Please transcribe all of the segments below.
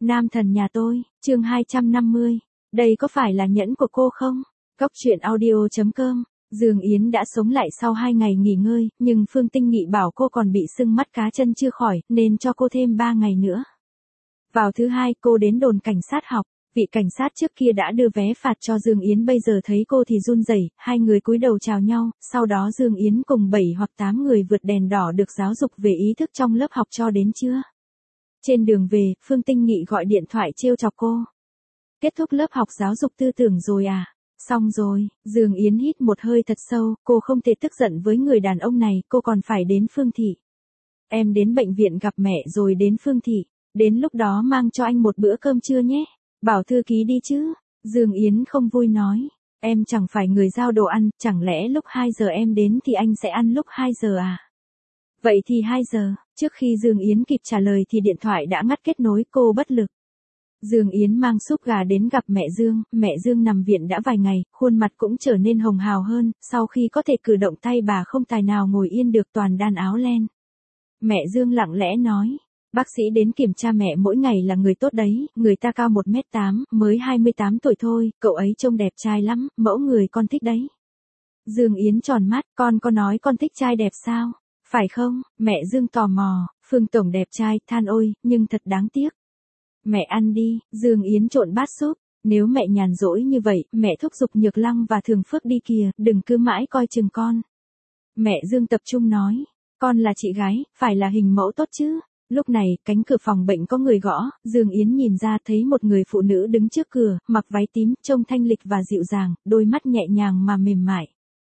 Nam thần nhà tôi, chương 250. Đây có phải là nhẫn của cô không? Góc truyện audio.com. Dương Yến đã sống lại sau 2 ngày nghỉ ngơi, nhưng Phương Tinh Nghị bảo cô còn bị sưng mắt cá chân chưa khỏi, nên cho cô thêm 3 ngày nữa. Vào thứ Hai cô đến đồn cảnh sát học, vị cảnh sát trước kia đã đưa vé phạt cho Dương Yến, bây giờ thấy cô thì run rẩy, hai người cúi đầu chào nhau, sau đó Dương Yến cùng 7 hoặc 8 người vượt đèn đỏ được giáo dục về ý thức trong lớp học cho đến trưa. Trên đường về, Phương Tinh Nghị gọi điện thoại trêu chọc cô. Kết thúc lớp học giáo dục tư tưởng rồi à? Xong rồi, Dương Yến hít một hơi thật sâu, cô không thể tức giận với người đàn ông này, cô còn phải đến Phương Thị. Em đến bệnh viện gặp mẹ rồi đến Phương Thị, đến lúc đó mang cho anh một bữa cơm trưa nhé, bảo thư ký đi chứ. Dương Yến không vui nói, em chẳng phải người giao đồ ăn, chẳng lẽ lúc 2 giờ em đến thì anh sẽ ăn lúc 2 giờ à? Vậy thì 2 giờ, trước khi Dương Yến kịp trả lời thì điện thoại đã ngắt kết nối, cô bất lực. Dương Yến mang súp gà đến gặp mẹ Dương nằm viện đã vài ngày, khuôn mặt cũng trở nên hồng hào hơn, sau khi có thể cử động tay bà không tài nào ngồi yên được, toàn đan áo len. Mẹ Dương lặng lẽ nói, bác sĩ đến kiểm tra mẹ mỗi ngày là người tốt đấy, người ta cao 1m8, mới 28 tuổi thôi, cậu ấy trông đẹp trai lắm, mẫu người con thích đấy. Dương Yến tròn mắt, con có nói con thích trai đẹp sao? Phải không? Mẹ Dương tò mò, Phương Tổng đẹp trai, than ôi, nhưng thật đáng tiếc. Mẹ ăn đi, Dương Yến trộn bát súp, nếu mẹ nhàn rỗi như vậy, mẹ thúc giục Nhược Lăng và Thường Phước đi kìa, đừng cứ mãi coi chừng con. Mẹ Dương tập trung nói, con là chị gái, phải là hình mẫu tốt chứ. Lúc này, cánh cửa phòng bệnh có người gõ, Dương Yến nhìn ra thấy một người phụ nữ đứng trước cửa, mặc váy tím, trông thanh lịch và dịu dàng, đôi mắt nhẹ nhàng mà mềm mại.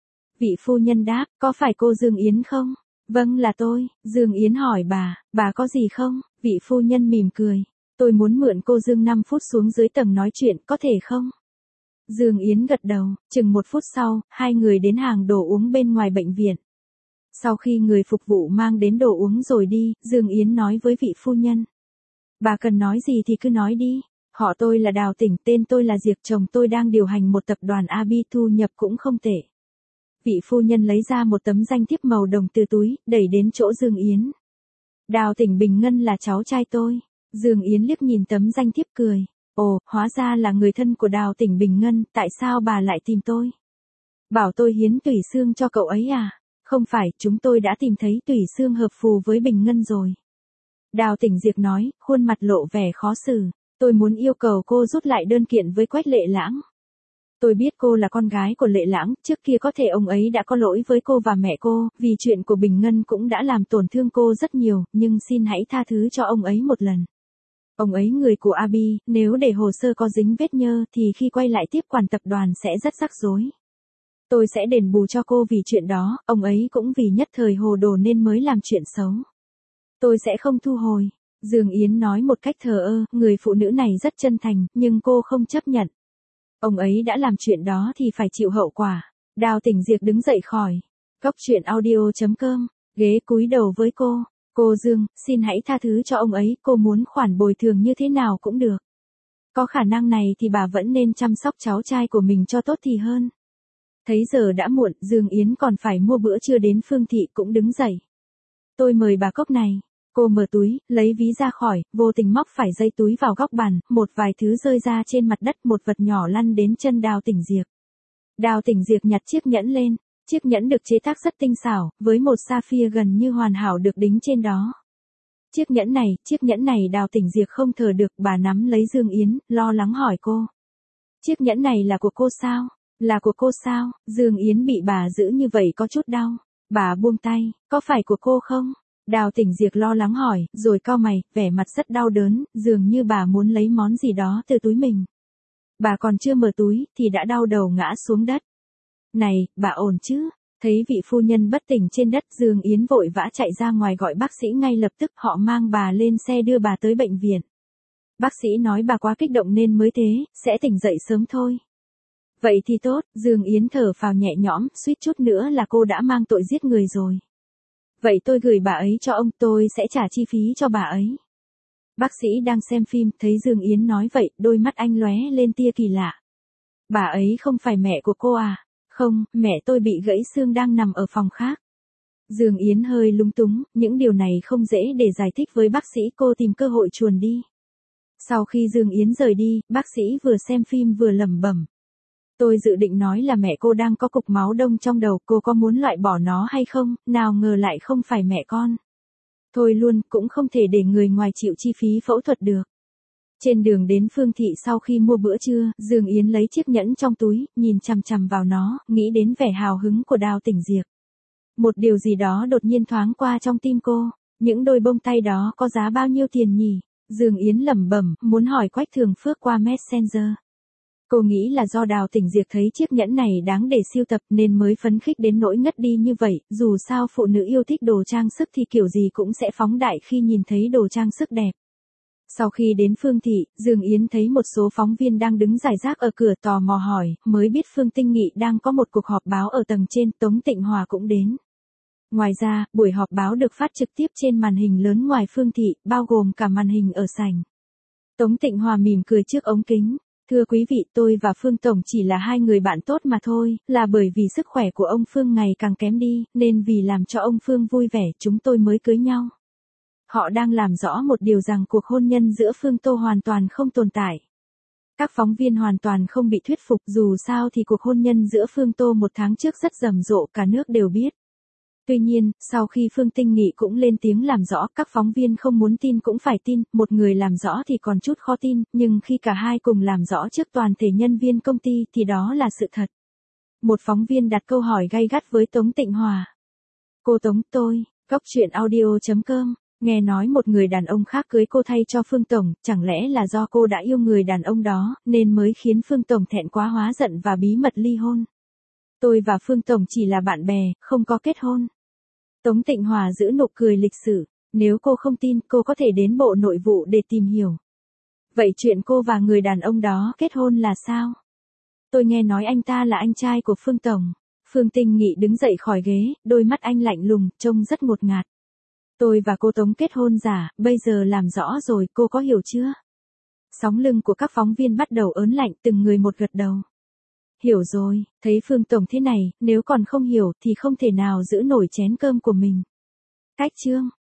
Vị phu nhân đáp, có phải cô Dương Yến không? Vâng là tôi. Dương Yến hỏi bà có gì không? Vị phu nhân mỉm cười. Tôi muốn mượn cô Dương 5 phút xuống dưới tầng nói chuyện, có thể không? Dương Yến gật đầu, chừng 1 phút sau, hai người đến hàng đồ uống bên ngoài bệnh viện. Sau khi người phục vụ mang đến đồ uống rồi đi, Dương Yến nói với vị phu nhân. Bà cần nói gì thì cứ nói đi. Họ tôi là Đào Tỉnh, tên tôi là Diệp, chồng tôi đang điều hành một tập đoàn AB, thu nhập cũng không tệ. Vị phu nhân lấy ra một tấm danh thiếp màu đồng từ túi, đẩy đến chỗ Dương Yến. Đào Tỉnh Bình Ngân là cháu trai tôi. Dương Yến liếc nhìn tấm danh thiếp cười. Ồ, hóa ra là người thân của Đào Tỉnh Bình Ngân, tại sao bà lại tìm tôi? Bảo tôi hiến tủy xương cho cậu ấy à? Không phải, chúng tôi đã tìm thấy tủy xương hợp phù với Bình Ngân rồi. Đào Tỉnh Diệp nói, khuôn mặt lộ vẻ khó xử. Tôi muốn yêu cầu cô rút lại đơn kiện với Quách Lệ Lãng. Tôi biết cô là con gái của Lệ Lãng, trước kia có thể ông ấy đã có lỗi với cô và mẹ cô, vì chuyện của Bình Ngân cũng đã làm tổn thương cô rất nhiều, nhưng xin hãy tha thứ cho ông ấy một lần. Ông ấy người của Abi, nếu để hồ sơ có dính vết nhơ thì khi quay lại tiếp quản tập đoàn sẽ rất rắc rối. Tôi sẽ đền bù cho cô vì chuyện đó, ông ấy cũng vì nhất thời hồ đồ nên mới làm chuyện xấu. Tôi sẽ không thu hồi. Dương Yến nói một cách thờ ơ, người phụ nữ này rất chân thành, nhưng cô không chấp nhận. Ông ấy đã làm chuyện đó thì phải chịu hậu quả. Đào Tỉnh Diệp đứng dậy khỏi. Góc truyện audio.com, ghế cúi đầu với cô. Cô Dương, xin hãy tha thứ cho ông ấy, cô muốn khoản bồi thường như thế nào cũng được. Có khả năng này thì bà vẫn nên chăm sóc cháu trai của mình cho tốt thì hơn. Thấy giờ đã muộn, Dương Yến còn phải mua bữa trưa đến Phương Thị cũng đứng dậy. Tôi mời bà cốc này. Cô mở túi, lấy ví ra khỏi, vô tình móc phải dây túi vào góc bàn, một vài thứ rơi ra trên mặt đất, một vật nhỏ lăn đến chân Đào Tỉnh Diệp. Đào Tỉnh Diệp nhặt chiếc nhẫn lên. Chiếc nhẫn được chế tác rất tinh xảo, với một sapphire gần như hoàn hảo được đính trên đó. Chiếc nhẫn này Đào Tỉnh Diệp không thở được, bà nắm lấy Dương Yến, lo lắng hỏi cô. Chiếc nhẫn này là của cô sao? Là của cô sao? Dương Yến bị bà giữ như vậy có chút đau. Bà buông tay, có phải của cô không? Đào Tỉnh Diệp lo lắng hỏi, rồi cau mày, vẻ mặt rất đau đớn, dường như bà muốn lấy món gì đó từ túi mình. Bà còn chưa mở túi, thì đã đau đầu ngã xuống đất. Này, bà ổn chứ? Thấy vị phu nhân bất tỉnh trên đất, Dương Yến vội vã chạy ra ngoài gọi bác sĩ ngay lập tức, họ mang bà lên xe đưa bà tới bệnh viện. Bác sĩ nói bà quá kích động nên mới thế, sẽ tỉnh dậy sớm thôi. Vậy thì tốt, Dương Yến thở phào nhẹ nhõm, suýt chút nữa là cô đã mang tội giết người rồi. Vậy tôi gửi bà ấy cho ông, tôi sẽ trả chi phí cho bà ấy. Bác sĩ đang xem phim, thấy Dương Yến nói vậy, đôi mắt anh lóe lên tia kỳ lạ. Bà ấy không phải mẹ của cô à? Không, mẹ tôi bị gãy xương đang nằm ở phòng khác. Dương Yến hơi lúng túng, những điều này không dễ để giải thích với bác sĩ, cô tìm cơ hội chuồn đi. Sau khi Dương Yến rời đi, bác sĩ vừa xem phim vừa lẩm bẩm. Tôi dự định nói là mẹ cô đang có cục máu đông trong đầu, cô có muốn loại bỏ nó hay không, nào ngờ lại không phải mẹ con. Thôi luôn, cũng không thể để người ngoài chịu chi phí phẫu thuật được. Trên đường đến Phương Thị sau khi mua bữa trưa, Dương Yến lấy chiếc nhẫn trong túi, nhìn chằm chằm vào nó, nghĩ đến vẻ hào hứng của Đào Tỉnh Diệp. Một điều gì đó đột nhiên thoáng qua trong tim cô, những đôi bông tay đó có giá bao nhiêu tiền nhỉ? Dương Yến lẩm bẩm, muốn hỏi Quách Thường Phước qua Messenger. Cô nghĩ là do Đào Tỉnh Diệp thấy chiếc nhẫn này đáng để sưu tập nên mới phấn khích đến nỗi ngất đi như vậy, dù sao phụ nữ yêu thích đồ trang sức thì kiểu gì cũng sẽ phóng đại khi nhìn thấy đồ trang sức đẹp. Sau khi đến Phương Thị, Dương Yến thấy một số phóng viên đang đứng rải rác ở cửa tò mò hỏi, mới biết Phương Tinh Nghị đang có một cuộc họp báo ở tầng trên, Tống Tịnh Hòa cũng đến. Ngoài ra, buổi họp báo được phát trực tiếp trên màn hình lớn ngoài Phương Thị, bao gồm cả màn hình ở sảnh. Tống Tịnh Hòa mỉm cười trước ống kính. Thưa quý vị, tôi và Phương Tổng chỉ là hai người bạn tốt mà thôi, là bởi vì sức khỏe của ông Phương ngày càng kém đi, nên vì làm cho ông Phương vui vẻ chúng tôi mới cưới nhau. Họ đang làm rõ một điều rằng cuộc hôn nhân giữa Phương Tô hoàn toàn không tồn tại. Các phóng viên hoàn toàn không bị thuyết phục, dù sao thì cuộc hôn nhân giữa Phương Tô một tháng trước rất rầm rộ, cả nước đều biết. Tuy nhiên, sau khi Phương Tinh Nghị cũng lên tiếng làm rõ, các phóng viên không muốn tin cũng phải tin, một người làm rõ thì còn chút khó tin, nhưng khi cả hai cùng làm rõ trước toàn thể nhân viên công ty thì đó là sự thật. Một phóng viên đặt câu hỏi gay gắt với Tống Tịnh Hòa. Cô Tống, tôi, Goctruyện.audio.com, nghe nói một người đàn ông khác cưới cô thay cho Phương Tổng, chẳng lẽ là do cô đã yêu người đàn ông đó, nên mới khiến Phương Tổng thẹn quá hóa giận và bí mật ly hôn. Tôi và Phương Tổng chỉ là bạn bè, không có kết hôn. Tống Tịnh Hòa giữ nụ cười lịch sự, nếu cô không tin, cô có thể đến Bộ Nội vụ để tìm hiểu. Vậy chuyện cô và người đàn ông đó kết hôn là sao? Tôi nghe nói anh ta là anh trai của Phương Tổng. Phương Tinh Nghị đứng dậy khỏi ghế, đôi mắt anh lạnh lùng, trông rất ngột ngạt. Tôi và cô Tống kết hôn giả, bây giờ làm rõ rồi, cô có hiểu chưa? Sóng lưng của các phóng viên bắt đầu ớn lạnh, từng người một gật đầu. Hiểu rồi, thấy Phương Tổng thế này, nếu còn không hiểu thì không thể nào giữ nổi chén cơm của mình. Cách chương